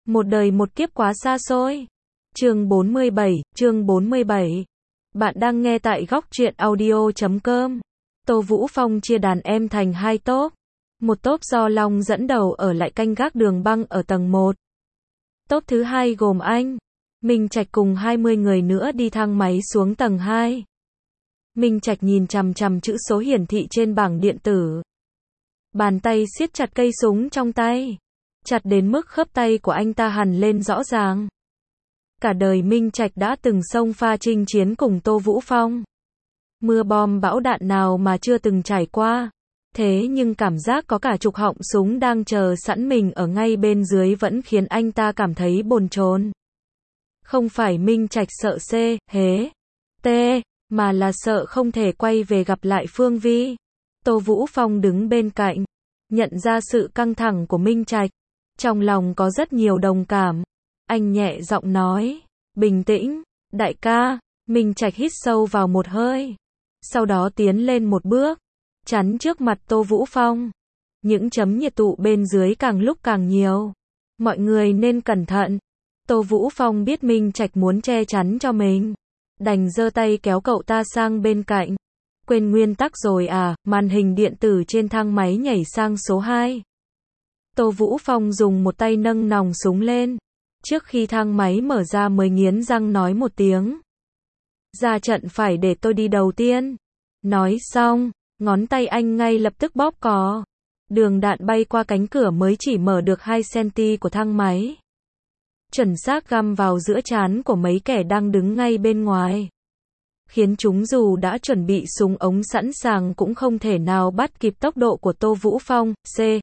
Một đời một kiếp quá xa xôi. Chương 47. Bạn đang nghe tại góc truyện audio.com. Tô Vũ Phong chia đàn em thành hai tốp. Một tốp do Long dẫn đầu ở lại canh gác đường băng ở tầng 1. Tốp thứ hai gồm anh, Minh Trạch cùng 20 người nữa đi thang máy xuống tầng 2. Minh Trạch nhìn chằm chằm chữ số hiển thị trên bảng điện tử. Bàn tay siết chặt cây súng trong tay. Chặt đến mức khớp tay của anh ta hằn lên rõ ràng. Cả đời Minh Trạch đã từng xông pha chinh chiến cùng Tô Vũ Phong. Mưa bom bão đạn nào mà chưa từng trải qua. Thế nhưng cảm giác có cả chục họng súng đang chờ sẵn mình ở ngay bên dưới vẫn khiến anh ta cảm thấy bồn chồn. Không phải Minh Trạch sợ T, mà là sợ không thể quay về gặp lại Phương Vi. Tô Vũ Phong đứng bên cạnh, nhận ra sự căng thẳng của Minh Trạch. Trong lòng có rất nhiều đồng cảm. Anh nhẹ giọng nói, bình tĩnh, đại ca. Minh Trạch hít sâu vào một hơi. Sau đó tiến lên một bước, chắn trước mặt Tô Vũ Phong. Những chấm nhiệt tụ bên dưới càng lúc càng nhiều. Mọi người nên cẩn thận. Tô Vũ Phong biết Minh Trạch muốn che chắn cho mình. Đành giơ tay kéo cậu ta sang bên cạnh. Quên nguyên tắc rồi à, màn hình điện tử trên thang máy nhảy sang số 2. Tô Vũ Phong dùng một tay nâng nòng súng lên. Trước khi thang máy mở ra mới nghiến răng nói một tiếng. Ra trận phải để tôi đi đầu tiên. Nói xong, ngón tay anh ngay lập tức bóp cò. Đường đạn bay qua cánh cửa mới chỉ mở được 2cm của thang máy. Chuẩn xác găm vào giữa trán của mấy kẻ đang đứng ngay bên ngoài. Khiến chúng dù đã chuẩn bị súng ống sẵn sàng cũng không thể nào bắt kịp tốc độ của Tô Vũ Phong.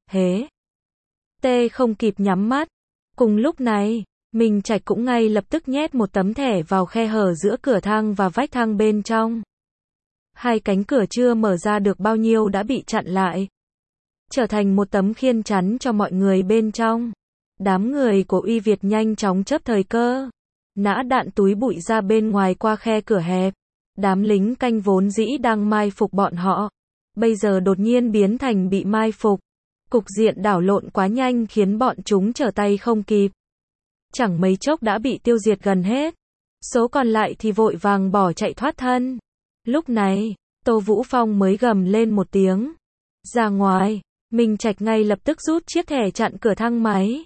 T không kịp nhắm mắt. Cùng lúc này, Minh Trạch cũng ngay lập tức nhét một tấm thẻ vào khe hở giữa cửa thang và vách thang bên trong. Hai cánh cửa chưa mở ra được bao nhiêu đã bị chặn lại. Trở thành một tấm khiên chắn cho mọi người bên trong. Đám người của Uy Việt nhanh chóng chớp thời cơ. Nã đạn túi bụi ra bên ngoài qua khe cửa hẹp. Đám lính canh vốn dĩ đang mai phục bọn họ. Bây giờ đột nhiên biến thành bị mai phục. Cục diện đảo lộn quá nhanh khiến bọn chúng trở tay không kịp. Chẳng mấy chốc đã bị tiêu diệt gần hết. Số còn lại thì vội vàng bỏ chạy thoát thân. Lúc này, Tô Vũ Phong mới gầm lên một tiếng. Ra ngoài, Minh Trạch ngay lập tức rút chiếc thẻ chặn cửa thang máy.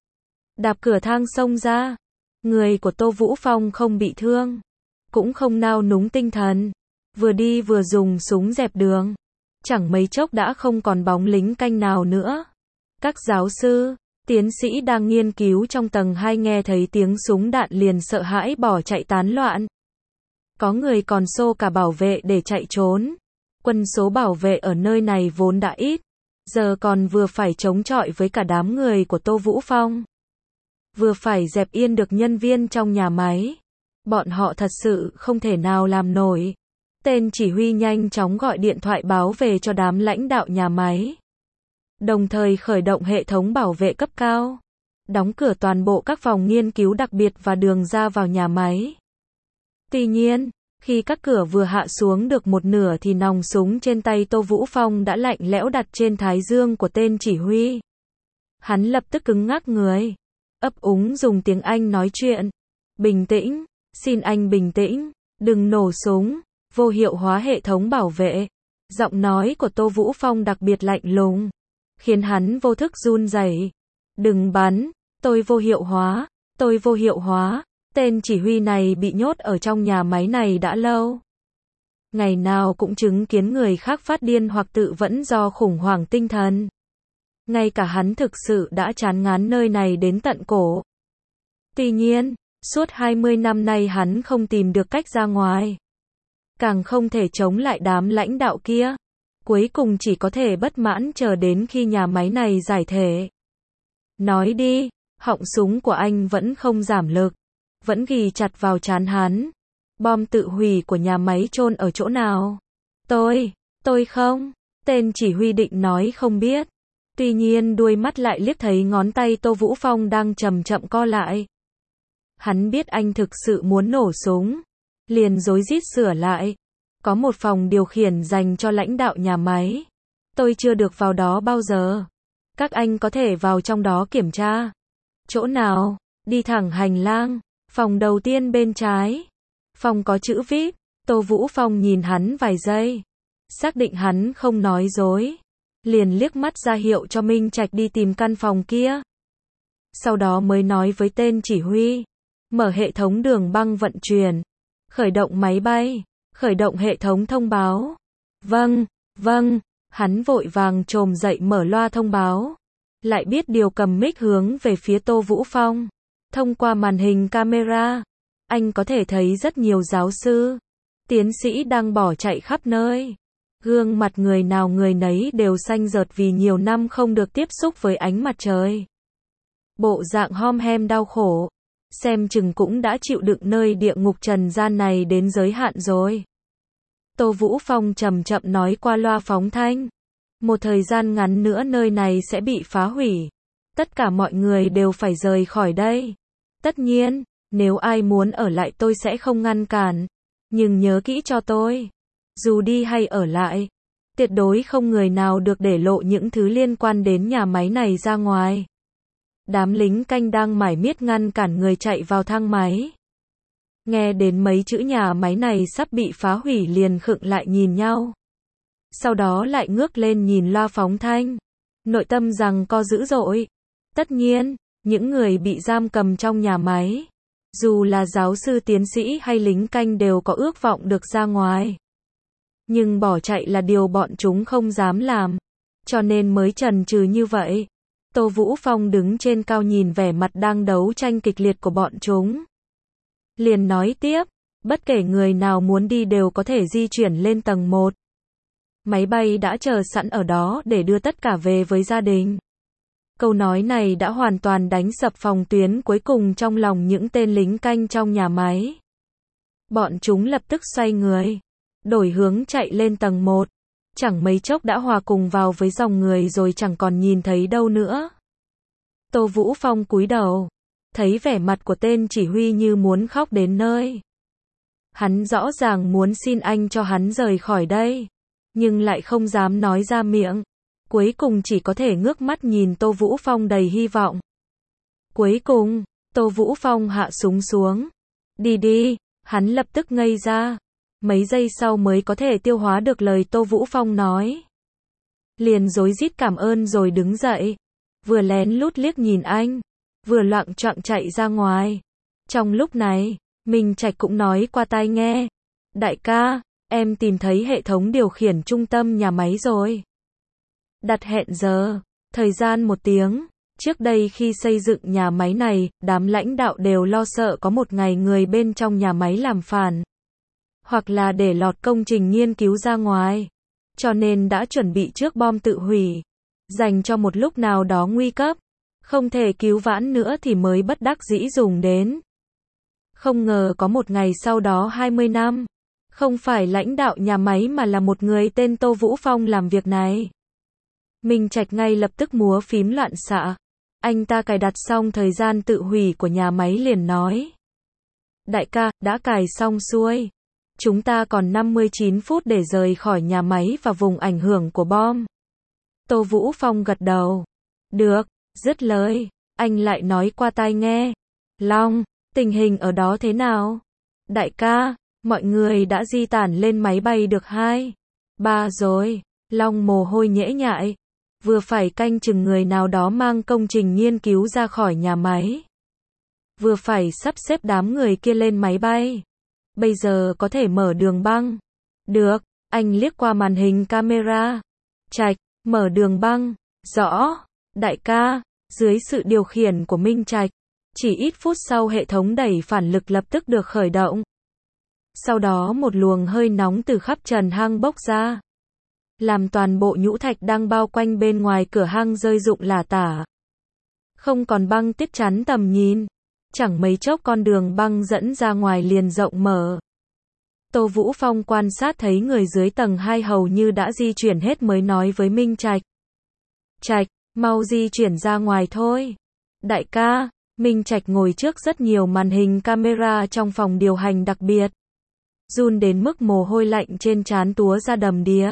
Đạp cửa thang xông ra. Người của Tô Vũ Phong không bị thương. Cũng không nao núng tinh thần. Vừa đi vừa dùng súng dẹp đường. Chẳng mấy chốc đã không còn bóng lính canh nào nữa. Các giáo sư, tiến sĩ đang nghiên cứu trong tầng 2 nghe thấy tiếng súng đạn liền sợ hãi bỏ chạy tán loạn. Có người còn xô cả bảo vệ để chạy trốn. Quân số bảo vệ ở nơi này vốn đã ít. Giờ còn vừa phải chống chọi với cả đám người của Tô Vũ Phong. Vừa phải dẹp yên được nhân viên trong nhà máy. Bọn họ thật sự không thể nào làm nổi. Tên chỉ huy nhanh chóng gọi điện thoại báo về cho đám lãnh đạo nhà máy. Đồng thời khởi động hệ thống bảo vệ cấp cao. Đóng cửa toàn bộ các phòng nghiên cứu đặc biệt và đường ra vào nhà máy. Tuy nhiên, khi các cửa vừa hạ xuống được một nửa thì nòng súng trên tay Tô Vũ Phong đã lạnh lẽo đặt trên thái dương của tên chỉ huy. Hắn lập tức cứng ngắc người. Ấp úng dùng tiếng Anh nói chuyện. Bình tĩnh, xin anh bình tĩnh, đừng nổ súng. Vô hiệu hóa hệ thống bảo vệ. Giọng nói của Tô Vũ Phong đặc biệt lạnh lùng, khiến hắn vô thức run rẩy. Đừng bắn, tôi vô hiệu hóa. Tên chỉ huy này bị nhốt ở trong nhà máy này đã lâu. Ngày nào cũng chứng kiến người khác phát điên hoặc tự vẫn do khủng hoảng tinh thần. Ngay cả hắn thực sự đã chán ngán nơi này đến tận cổ. Tuy nhiên, suốt 20 năm nay hắn không tìm được cách ra ngoài. Càng không thể chống lại đám lãnh đạo kia. Cuối cùng chỉ có thể bất mãn chờ đến khi nhà máy này giải thể. Nói đi, họng súng của anh vẫn không giảm lực. Vẫn ghì chặt vào trán hắn. Bom tự hủy của nhà máy chôn ở chỗ nào? Tôi không. Tên chỉ huy định nói không biết. Tuy nhiên đuôi mắt lại liếc thấy ngón tay Tô Vũ Phong đang chậm chậm co lại. Hắn biết anh thực sự muốn nổ súng. Liền rối rít sửa lại. Có một phòng điều khiển dành cho lãnh đạo nhà máy. Tôi chưa được vào đó bao giờ. Các anh có thể vào trong đó kiểm tra. Chỗ nào? Đi thẳng hành lang. Phòng đầu tiên bên trái. Phòng có chữ VIP. Tô Vũ Phong nhìn hắn vài giây. Xác định hắn không nói dối. Liền liếc mắt ra hiệu cho Minh Trạch đi tìm căn phòng kia. Sau đó mới nói với tên chỉ huy. Mở hệ thống đường băng vận chuyển. Khởi động máy bay. Khởi động hệ thống thông báo. Vâng, vâng. Hắn vội vàng trồm dậy mở loa thông báo. Lại biết điều cầm mic hướng về phía Tô Vũ Phong. Thông qua màn hình camera, anh có thể thấy rất nhiều giáo sư, tiến sĩ đang bỏ chạy khắp nơi. Gương mặt người nào người nấy đều xanh rợt vì nhiều năm không được tiếp xúc với ánh mặt trời. Bộ dạng hom hem đau khổ, xem chừng cũng đã chịu đựng nơi địa ngục trần gian này đến giới hạn rồi. Tô Vũ Phong chậm chậm nói qua loa phóng thanh. Một thời gian ngắn nữa nơi này sẽ bị phá hủy. Tất cả mọi người đều phải rời khỏi đây. Tất nhiên, nếu ai muốn ở lại tôi sẽ không ngăn cản. Nhưng nhớ kỹ cho tôi. Dù đi hay ở lại, tuyệt đối không người nào được để lộ những thứ liên quan đến nhà máy này ra ngoài. Đám lính canh đang mải miết ngăn cản người chạy vào thang máy. Nghe đến mấy chữ nhà máy này sắp bị phá hủy liền khựng lại nhìn nhau. Sau đó lại ngước lên nhìn loa phóng thanh. Nội tâm giằng co dữ dội. Tất nhiên, những người bị giam cầm trong nhà máy, dù là giáo sư tiến sĩ hay lính canh đều có ước vọng được ra ngoài. Nhưng bỏ chạy là điều bọn chúng không dám làm. Cho nên mới chần chừ như vậy. Tô Vũ Phong đứng trên cao nhìn vẻ mặt đang đấu tranh kịch liệt của bọn chúng. Liền nói tiếp, bất kể người nào muốn đi đều có thể di chuyển lên tầng 1. Máy bay đã chờ sẵn ở đó để đưa tất cả về với gia đình. Câu nói này đã hoàn toàn đánh sập phòng tuyến cuối cùng trong lòng những tên lính canh trong nhà máy. Bọn chúng lập tức xoay người, đổi hướng chạy lên tầng 1. Chẳng mấy chốc đã hòa cùng vào với dòng người rồi chẳng còn nhìn thấy đâu nữa. Tô Vũ Phong cúi đầu, thấy vẻ mặt của tên chỉ huy như muốn khóc đến nơi. Hắn rõ ràng muốn xin anh cho hắn rời khỏi đây, nhưng lại không dám nói ra miệng. Cuối cùng chỉ có thể ngước mắt nhìn Tô Vũ Phong đầy hy vọng. Cuối cùng, Tô Vũ Phong hạ súng xuống. Đi đi, hắn lập tức ngây ra. Mấy giây sau mới có thể tiêu hóa được lời Tô Vũ Phong nói. Liền rối rít cảm ơn rồi đứng dậy. Vừa lén lút liếc nhìn anh, vừa loạng choạng chạy ra ngoài. Trong lúc này, Minh Trạch cũng nói qua tai nghe. Đại ca, em tìm thấy hệ thống điều khiển trung tâm nhà máy rồi. Đặt hẹn giờ, thời gian 1 tiếng. Trước đây khi xây dựng nhà máy này, đám lãnh đạo đều lo sợ có một ngày người bên trong nhà máy làm phản. Hoặc là để lọt công trình nghiên cứu ra ngoài. Cho nên đã chuẩn bị trước bom tự hủy. Dành cho một lúc nào đó nguy cấp. Không thể cứu vãn nữa thì mới bất đắc dĩ dùng đến. Không ngờ có một ngày sau đó 20 năm. Không phải lãnh đạo nhà máy mà là một người tên Tô Vũ Phong làm việc này. Minh Trạch ngay lập tức múa phím loạn xạ. Anh ta cài đặt xong thời gian tự hủy của nhà máy liền nói. Đại ca, đã cài xong xuôi. Chúng ta còn 59 phút để rời khỏi nhà máy và vùng ảnh hưởng của bom. Tô Vũ Phong gật đầu. Được, dứt lời. Anh lại nói qua tai nghe. Long, tình hình ở đó thế nào? Đại ca, mọi người đã di tản lên máy bay được 2, 3 rồi. Long mồ hôi nhễ nhại. Vừa phải canh chừng người nào đó mang công trình nghiên cứu ra khỏi nhà máy. Vừa phải sắp xếp đám người kia lên máy bay. Bây giờ có thể mở đường băng. Được, anh liếc qua màn hình camera. Trạch, mở đường băng. Rõ, đại ca, dưới sự điều khiển của Minh Trạch. Chỉ ít phút sau hệ thống đẩy phản lực lập tức được khởi động. Sau đó một luồng hơi nóng từ khắp trần hang bốc ra. Làm toàn bộ nhũ thạch đang bao quanh bên ngoài cửa hang rơi rụng lả tả. Không còn băng tuyết chắn tầm nhìn. Chẳng mấy chốc con đường băng dẫn ra ngoài liền rộng mở. Tô Vũ Phong quan sát thấy người dưới tầng 2 hầu như đã di chuyển hết mới nói với Minh Trạch. Trạch, mau di chuyển ra ngoài thôi. Đại ca, Minh Trạch ngồi trước rất nhiều màn hình camera trong phòng điều hành đặc biệt. Run đến mức mồ hôi lạnh trên trán túa ra đầm đìa.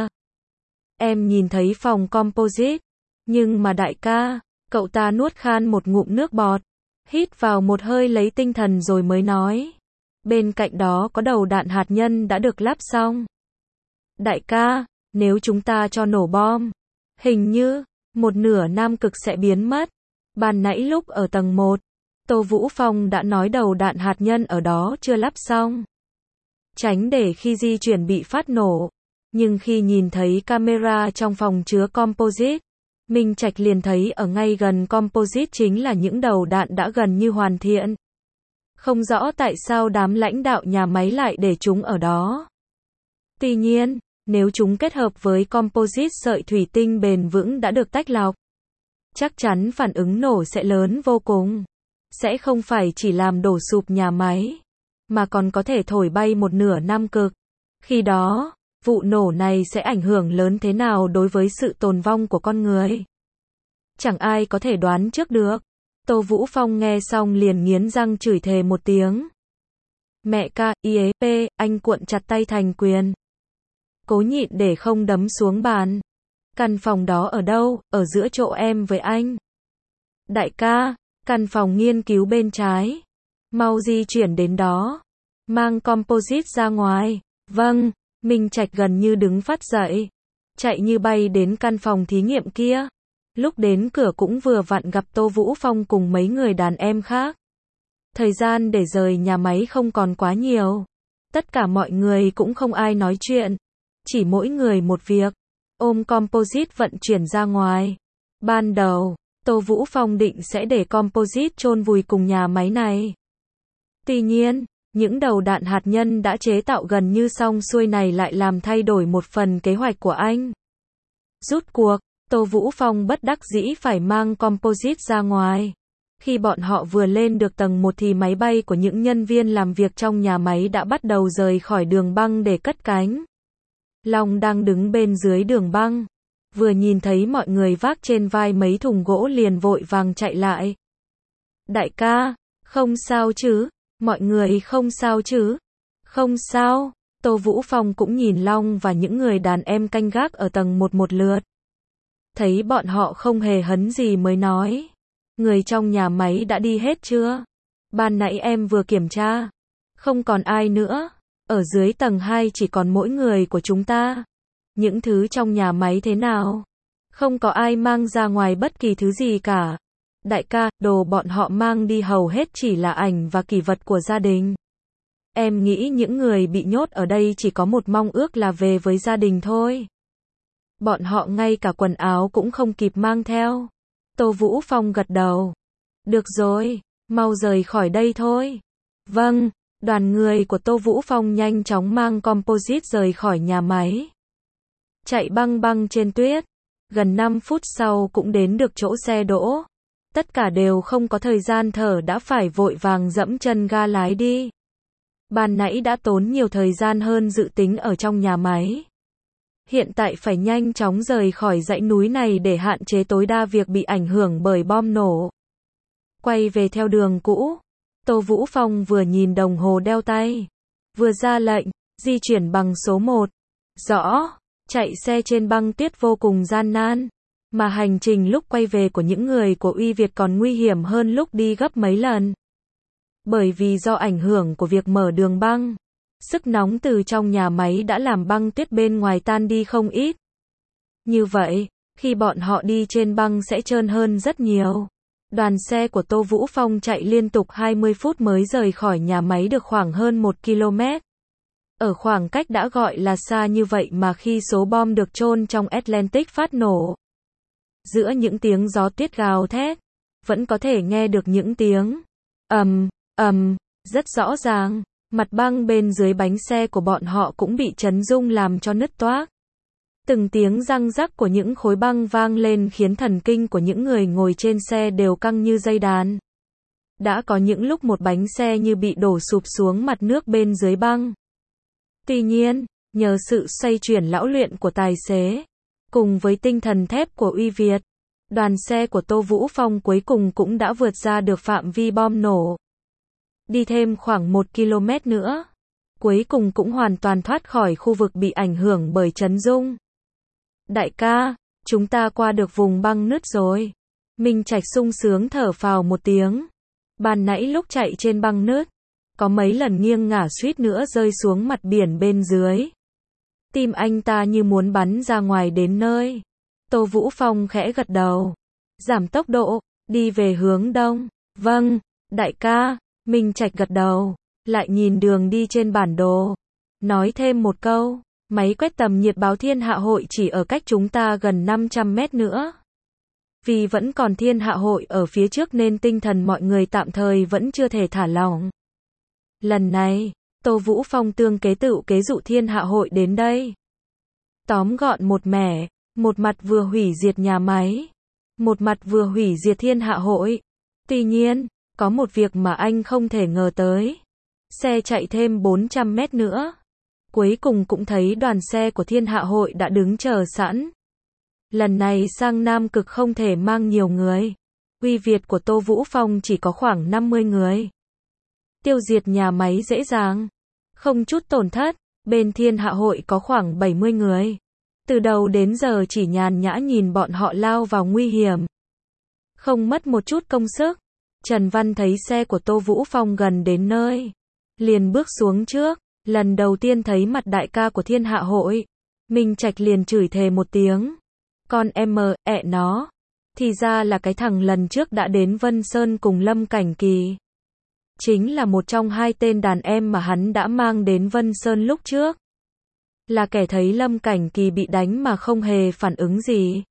Em nhìn thấy phòng composite. Nhưng mà đại ca, cậu ta nuốt khan một ngụm nước bọt. Hít vào một hơi lấy tinh thần rồi mới nói. Bên cạnh đó có đầu đạn hạt nhân đã được lắp xong. Đại ca, nếu chúng ta cho nổ bom, hình như, một nửa Nam Cực sẽ biến mất. Ban nãy lúc ở tầng 1, Tô Vũ Phong đã nói đầu đạn hạt nhân ở đó chưa lắp xong. Tránh để khi di chuyển bị phát nổ. Nhưng khi nhìn thấy camera trong phòng chứa composite, Minh Trạch liền thấy ở ngay gần composite chính là những đầu đạn đã gần như hoàn thiện. Không rõ tại sao đám lãnh đạo nhà máy lại để chúng ở đó. Tuy nhiên, nếu chúng kết hợp với composite sợi thủy tinh bền vững đã được tách lọc, chắc chắn phản ứng nổ sẽ lớn vô cùng. Sẽ không phải chỉ làm đổ sụp nhà máy, mà còn có thể thổi bay một nửa Nam Cực. Khi đó, vụ nổ này sẽ ảnh hưởng lớn thế nào đối với sự tồn vong của con người? Chẳng ai có thể đoán trước được. Tô Vũ Phong nghe xong liền nghiến răng chửi thề một tiếng. Mẹ ca, IEP, anh cuộn chặt tay thành quyền. Cố nhịn để không đấm xuống bàn. Căn phòng đó ở đâu? Ở giữa chỗ em với anh. Đại ca, căn phòng nghiên cứu bên trái. Mau di chuyển đến đó. Mang composite ra ngoài. Vâng, Minh Trạch gần như đứng phát dậy. Chạy như bay đến căn phòng thí nghiệm kia. Lúc đến cửa cũng vừa vặn gặp Tô Vũ Phong cùng mấy người đàn em khác. Thời gian để rời nhà máy không còn quá nhiều. Tất cả mọi người cũng không ai nói chuyện. Chỉ mỗi người một việc. Ôm composite vận chuyển ra ngoài. Ban đầu, Tô Vũ Phong định sẽ để composite chôn vùi cùng nhà máy này. Tuy nhiên, những đầu đạn hạt nhân đã chế tạo gần như xong xuôi này lại làm thay đổi một phần kế hoạch của anh. Rút cuộc, Tô Vũ Phong bất đắc dĩ phải mang composite ra ngoài. Khi bọn họ vừa lên được tầng 1 thì máy bay của những nhân viên làm việc trong nhà máy đã bắt đầu rời khỏi đường băng để cất cánh. Long đang đứng bên dưới đường băng. Vừa nhìn thấy mọi người vác trên vai mấy thùng gỗ liền vội vàng chạy lại. Đại ca, không sao chứ? Mọi người không sao chứ? Không sao. Tô Vũ Phong cũng nhìn Long và những người đàn em canh gác ở tầng 1 một lượt. Thấy bọn họ không hề hấn gì mới nói. Người trong nhà máy đã đi hết chưa? Ban nãy em vừa kiểm tra. Không còn ai nữa. Ở dưới tầng 2 chỉ còn mỗi người của chúng ta. Những thứ trong nhà máy thế nào? Không có ai mang ra ngoài bất kỳ thứ gì cả. Đại ca, đồ bọn họ mang đi hầu hết chỉ là ảnh và kỷ vật của gia đình. Em nghĩ những người bị nhốt ở đây chỉ có một mong ước là về với gia đình thôi. Bọn họ ngay cả quần áo cũng không kịp mang theo. Tô Vũ Phong gật đầu. Được rồi, mau rời khỏi đây thôi. Vâng, đoàn người của Tô Vũ Phong nhanh chóng mang composite rời khỏi nhà máy. Chạy băng băng trên tuyết. Gần 5 phút sau cũng đến được chỗ xe đỗ. Tất cả đều không có thời gian thở đã phải vội vàng dẫm chân ga lái đi. Ban nãy đã tốn nhiều thời gian hơn dự tính ở trong nhà máy. Hiện tại phải nhanh chóng rời khỏi dãy núi này để hạn chế tối đa việc bị ảnh hưởng bởi bom nổ. Quay về theo đường cũ. Tô Vũ Phong vừa nhìn đồng hồ đeo tay. Vừa ra lệnh, di chuyển bằng số 1. Rõ, chạy xe trên băng tuyết vô cùng gian nan. Mà hành trình lúc quay về của những người của Uy Việt còn nguy hiểm hơn lúc đi gấp mấy lần. Bởi vì do ảnh hưởng của việc mở đường băng, sức nóng từ trong nhà máy đã làm băng tuyết bên ngoài tan đi không ít. Như vậy, khi bọn họ đi trên băng sẽ trơn hơn rất nhiều. Đoàn xe của Tô Vũ Phong chạy liên tục 20 phút mới rời khỏi nhà máy được khoảng hơn 1 km. Ở khoảng cách đã gọi là xa như vậy mà khi số bom được chôn trong Atlantic phát nổ. Giữa những tiếng gió tuyết gào thét, vẫn có thể nghe được những tiếng ầm, rất rõ ràng. Mặt băng bên dưới bánh xe của bọn họ cũng bị chấn rung làm cho nứt toác. Từng tiếng răng rắc của những khối băng vang lên khiến thần kinh của những người ngồi trên xe đều căng như dây đàn. Đã có những lúc một bánh xe như bị đổ sụp xuống mặt nước bên dưới băng. Tuy nhiên, nhờ sự xoay chuyển lão luyện của tài xế, cùng với tinh thần thép của Uy Việt, đoàn xe của Tô Vũ Phong cuối cùng cũng đã vượt ra được phạm vi bom nổ. Đi thêm khoảng 1 km nữa, cuối cùng cũng hoàn toàn thoát khỏi khu vực bị ảnh hưởng bởi chấn rung. Đại ca, chúng ta qua được vùng băng nứt rồi. Minh Trạch sung sướng thở phào một tiếng. Ban nãy lúc chạy trên băng nứt, có mấy lần nghiêng ngả suýt nữa rơi xuống mặt biển bên dưới. Tim anh ta như muốn bắn ra ngoài đến nơi. Tô Vũ Phong khẽ gật đầu. Giảm tốc độ, đi về hướng đông. Vâng, đại ca. Minh Trạch gật đầu, lại nhìn đường đi trên bản đồ. Nói thêm một câu, máy quét tầm nhiệt báo Thiên Hạ Hội chỉ ở cách chúng ta gần 500 mét nữa. Vì vẫn còn Thiên Hạ Hội ở phía trước nên tinh thần mọi người tạm thời vẫn chưa thể thả lỏng. Lần này, Tô Vũ Phong tương kế tựu kế dụ Thiên Hạ Hội đến đây. Tóm gọn một mẻ, một mặt vừa hủy diệt nhà máy, một mặt vừa hủy diệt Thiên Hạ Hội. Tuy nhiên, có một việc mà anh không thể ngờ tới. Xe chạy thêm 400 mét nữa. Cuối cùng cũng thấy đoàn xe của Thiên Hạ Hội đã đứng chờ sẵn. Lần này sang Nam Cực không thể mang nhiều người. Uy Việt của Tô Vũ Phong chỉ có khoảng 50 người. Tiêu diệt nhà máy dễ dàng. Không chút tổn thất. Bên Thiên Hạ Hội có khoảng 70 người. Từ đầu đến giờ chỉ nhàn nhã nhìn bọn họ lao vào nguy hiểm. Không mất một chút công sức. Trần Văn thấy xe của Tô Vũ Phong gần đến nơi. Liền bước xuống trước. Lần đầu tiên thấy mặt đại ca của Thiên Hạ Hội. Minh Trạch liền chửi thề một tiếng. Con em ẹ nó. Thì ra là cái thằng lần trước đã đến Vân Sơn cùng Lâm Cảnh Kỳ. Chính là một trong hai tên đàn em mà hắn đã mang đến Vân Sơn lúc trước. Là kẻ thấy Lâm Cảnh Kỳ bị đánh mà không hề phản ứng gì.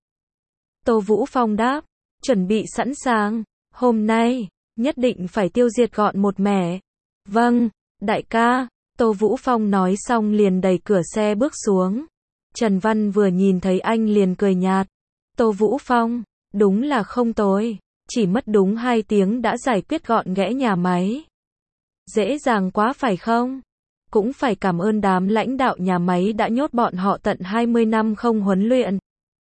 Tô Vũ Phong đáp. Chuẩn bị sẵn sàng. Hôm nay, nhất định phải tiêu diệt gọn một mẻ. Vâng, đại ca. Tô Vũ Phong nói xong liền đẩy cửa xe bước xuống. Trần Văn vừa nhìn thấy anh liền cười nhạt. Tô Vũ Phong, đúng là không tồi. Chỉ mất đúng 2 tiếng đã giải quyết gọn ghẽ nhà máy. Dễ dàng quá phải không? Cũng phải cảm ơn đám lãnh đạo nhà máy đã nhốt bọn họ tận 20 năm không huấn luyện.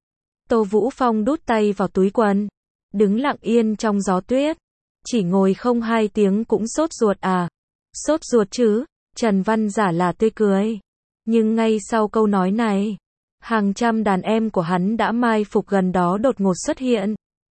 Tô Vũ Phong đút tay vào túi quần. Đứng lặng yên trong gió tuyết. Chỉ ngồi không 2 tiếng cũng sốt ruột à? Sốt ruột chứ? Trần Văn giả là tươi cười. Nhưng ngay sau câu nói này, hàng trăm đàn em của hắn đã mai phục gần đó đột ngột xuất hiện.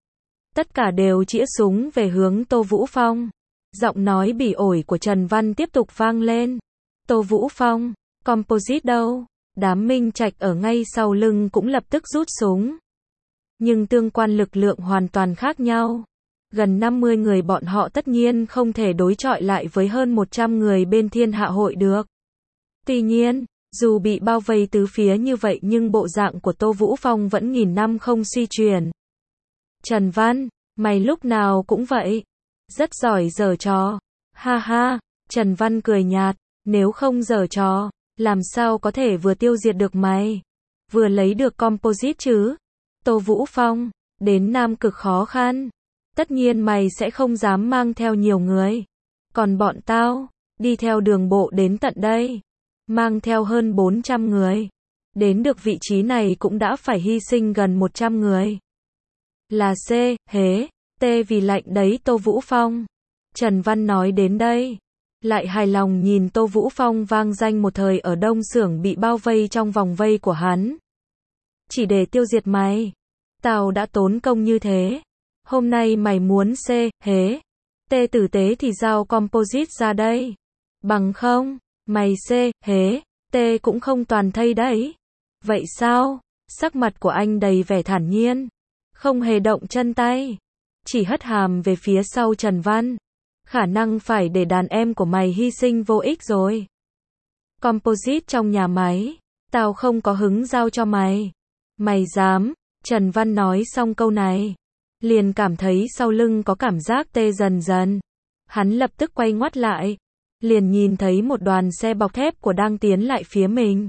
Tất cả đều chĩa súng về hướng Tô Vũ Phong. Giọng nói bỉ ổi của Trần Văn tiếp tục vang lên. Tô Vũ Phong, composite đâu? Đám Minh Trạch ở ngay sau lưng cũng lập tức rút súng. Nhưng tương quan lực lượng hoàn toàn khác nhau. Gần 50 người bọn họ tất nhiên không thể đối chọi lại với hơn 100 người bên Thiên Hạ Hội được. Tuy nhiên, dù bị bao vây tứ phía như vậy nhưng bộ dạng của Tô Vũ Phong vẫn nghìn năm không suy chuyển. Trần Văn, mày lúc nào cũng vậy. Rất giỏi giở trò. Ha ha, Trần Văn cười nhạt. Nếu không giở trò, làm sao có thể vừa tiêu diệt được mày, vừa lấy được composite chứ? Tô Vũ Phong, đến Nam Cực khó khăn. Tất nhiên mày sẽ không dám mang theo nhiều người. Còn bọn tao, đi theo đường bộ đến tận đây. Mang theo hơn 400 người. Đến được vị trí này cũng đã phải hy sinh gần 100 người. Là C, hế, T vì lạnh đấy Tô Vũ Phong. Trần Văn nói đến đây. Lại hài lòng nhìn Tô Vũ Phong vang danh một thời ở Đông Xưởng bị bao vây trong vòng vây của hắn. Chỉ để tiêu diệt mày. Tao đã tốn công như thế. Hôm nay mày muốn C, hế, T tử tế thì giao composite ra đây. Bằng không, mày C, hế, T cũng không toàn thây đấy. Vậy sao? Sắc mặt của anh đầy vẻ thản nhiên. Không hề động chân tay. Chỉ hất hàm về phía sau Trần Văn. Khả năng phải để đàn em của mày hy sinh vô ích rồi. Composite trong nhà máy. Tao không có hứng giao cho mày. Mày dám? Trần Văn nói xong câu này. Liền cảm thấy sau lưng có cảm giác tê dần dần. Hắn lập tức quay ngoắt lại. Liền nhìn thấy một đoàn xe bọc thép của đang tiến lại phía mình.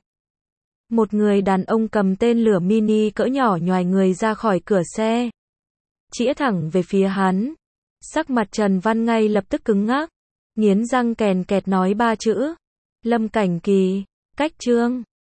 Một người đàn ông cầm tên lửa mini cỡ nhỏ nhoài người ra khỏi cửa xe. Chĩa thẳng về phía hắn. Sắc mặt Trần Văn ngay lập tức cứng ngắc. Nghiến răng kèn kẹt nói 3 chữ. Lâm Cảnh Kỳ, cách trương.